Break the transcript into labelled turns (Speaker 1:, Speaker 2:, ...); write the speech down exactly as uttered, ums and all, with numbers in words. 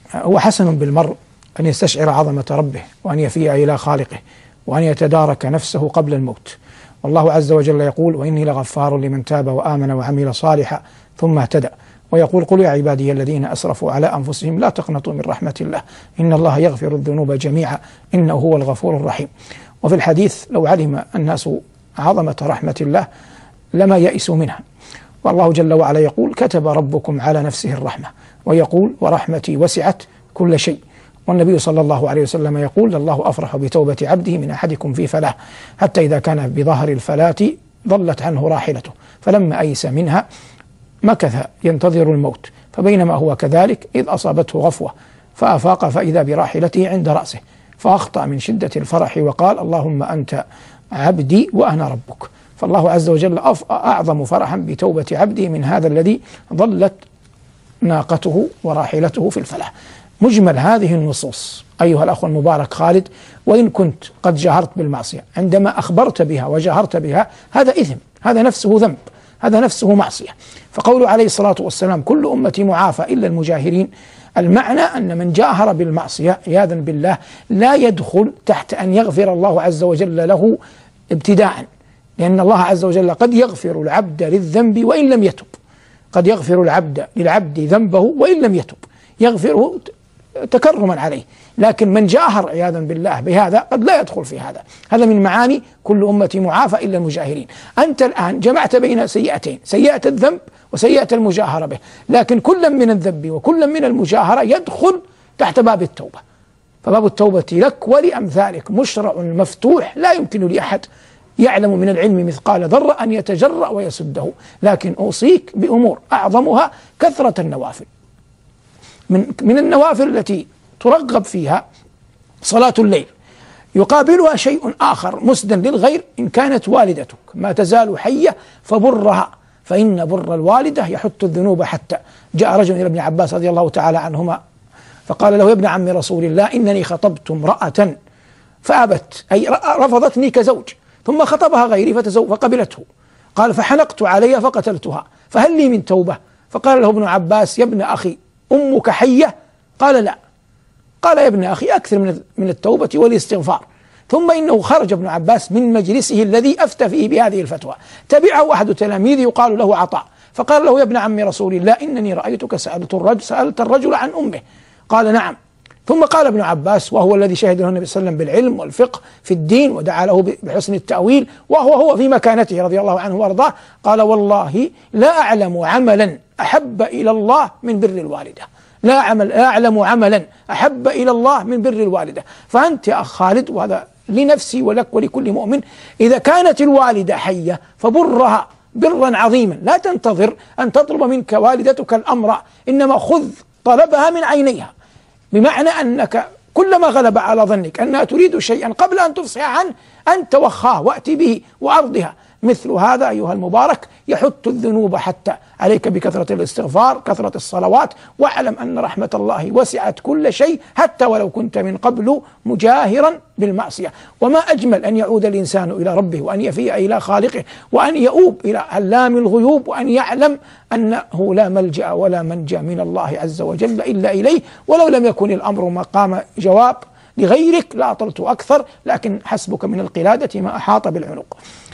Speaker 1: هو حسن بالمرء أن يستشعر عظمة ربه وأن يفيء إلى خالقه وأن يتدارك نفسه قبل الموت. والله عز وجل يقول: وإني لغفار لمن تاب وآمن وعمل صالحا ثم اهتدى. ويقول: قل يا عبادي الذين أسرفوا على أنفسهم لا تقنطوا من رحمة الله إن الله يغفر الذنوب جميعا إنه هو الغفور الرحيم. وفي الحديث: لو علم الناس عظمة رحمة الله لما يئسوا منها. والله جل وعلا يقول: كتب ربكم على نفسه الرحمة، ويقول: ورحمتي وسعت كل شيء. والنبي صلى الله عليه وسلم يقول: الله أفرح بتوبة عبده من أحدكم في فلاة، حتى إذا كان بظهر الفلاة ضلت عنه راحلته، فلما أيس منها مكث ينتظر الموت، فبينما هو كذلك إذ أصابته غفوة فأفاق فإذا براحلته عند رأسه، فأخطأ من شدة الفرح وقال: اللهم أنت عبدي وأنا ربك. فالله عز وجل أعظم فرحا بتوبة عبده من هذا الذي ضلت ناقته وراحلته في الفلاح. مجمل هذه النصوص أيها الأخ المبارك خالد، وإن كنت قد جهرت بالمعصية، عندما أخبرت بها وجهرت بها هذا إثم، هذا نفسه ذنب، هذا نفسه معصية. فقوله عليه الصلاة والسلام: كل أمتي معافى إلا المجاهرين، المعنى أن من جاهر بالمعصية عياذا بالله لا يدخل تحت أن يغفر الله عز وجل له ابتداء، لأن الله عز وجل قد يغفر العبد للذنب وإن لم يتب، قد يغفر العبد للعبد ذنبه وإن لم يتب، يغفره تكرما عليه. لكن من جاهر عياذا بالله بهذا قد لا يدخل في هذا. هذا من معاني كل أمتي معافى إلا المجاهرين. أنت الآن جمعت بين سيئتين، سيئة الذنب وسيئة المجاهرة به، لكن كل من الذنب وكل من المجاهرة يدخل تحت باب التوبة. فباب التوبة لك ولأمثالك مشرع مفتوح، لا يمكن لأحد يعلم من العلم مثقال ذرة أن يتجرأ ويسده. لكن أوصيك بأمور أعظمها كثرة النوافل. من من النوافل التي ترغب فيها صلاة الليل، يقابلها شيء آخر مسدًا للغير: إن كانت والدتك ما تزال حية فبرها، فإن بر الوالدة يحط الذنوب حتى. جاء رجل إلى ابن عباس رضي الله تعالى عنهما فقال له: يا ابن عم رسول الله، إنني خطبت امرأة فأبت، أي رفضتني كزوج، ثم خطبها غيري فتزوج فقبلته. قال: فحنقت عليها فقتلتها، فهل لي من توبة؟ فقال له ابن عباس: يا ابن أخي، أمك حية؟ قال: لا. قال: يا ابن أخي، أكثر من من التوبة والاستغفار. ثم إنه خرج ابن عباس من مجلسه الذي أفتى فيه بهذه الفتوى، تبعه أحد تلاميذه يقال له عطاء، فقال له: يا ابن عم رسول الله، إنني رأيتك سألت الرجل, سألت الرجل عن أمه. قال: نعم. ثم قال ابن عباس، وهو الذي شهد له النبي صلى الله عليه وسلم بالعلم والفقه في الدين ودعا له بحسن التأويل، وهو هو في مكانته رضي الله عنه وارضاه، قال: والله لا أعلم عملا أحب إلى الله من بر الوالدة، لا أعمل لا أعلم عملا أحب إلى الله من بر الوالدة. فأنت يا أخ خالد، وهذا لنفسي ولك ولكل مؤمن، إذا كانت الوالدة حية فبرها برا عظيما، لا تنتظر أن تطلب منك والدتك الأمر، إنما خذ طلبها من عينيها، بمعنى أنك كلما غلب على ظنك أنها تريد شيئا قبل أن تفصح عنه أن توخاه وأتي به وعرضها. مثل هذا أيها المبارك يحط الذنوب حتى. عليك بكثرة الاستغفار، كثرة الصلوات، واعلم أن رحمة الله وسعت كل شيء، حتى ولو كنت من قبل مجاهرا بالمعصية. وما أجمل أن يعود الإنسان إلى ربه، وأن يفيء إلى خالقه، وأن يؤوب إلى علام الغيوب، وأن يعلم أنه لا ملجأ ولا منجى من الله عز وجل إلا إليه. ولو لم يكن الأمر مقام جواب لغيرك لأطلت أكثر، لكن حسبك من القلادة ما أحاط بالعنق.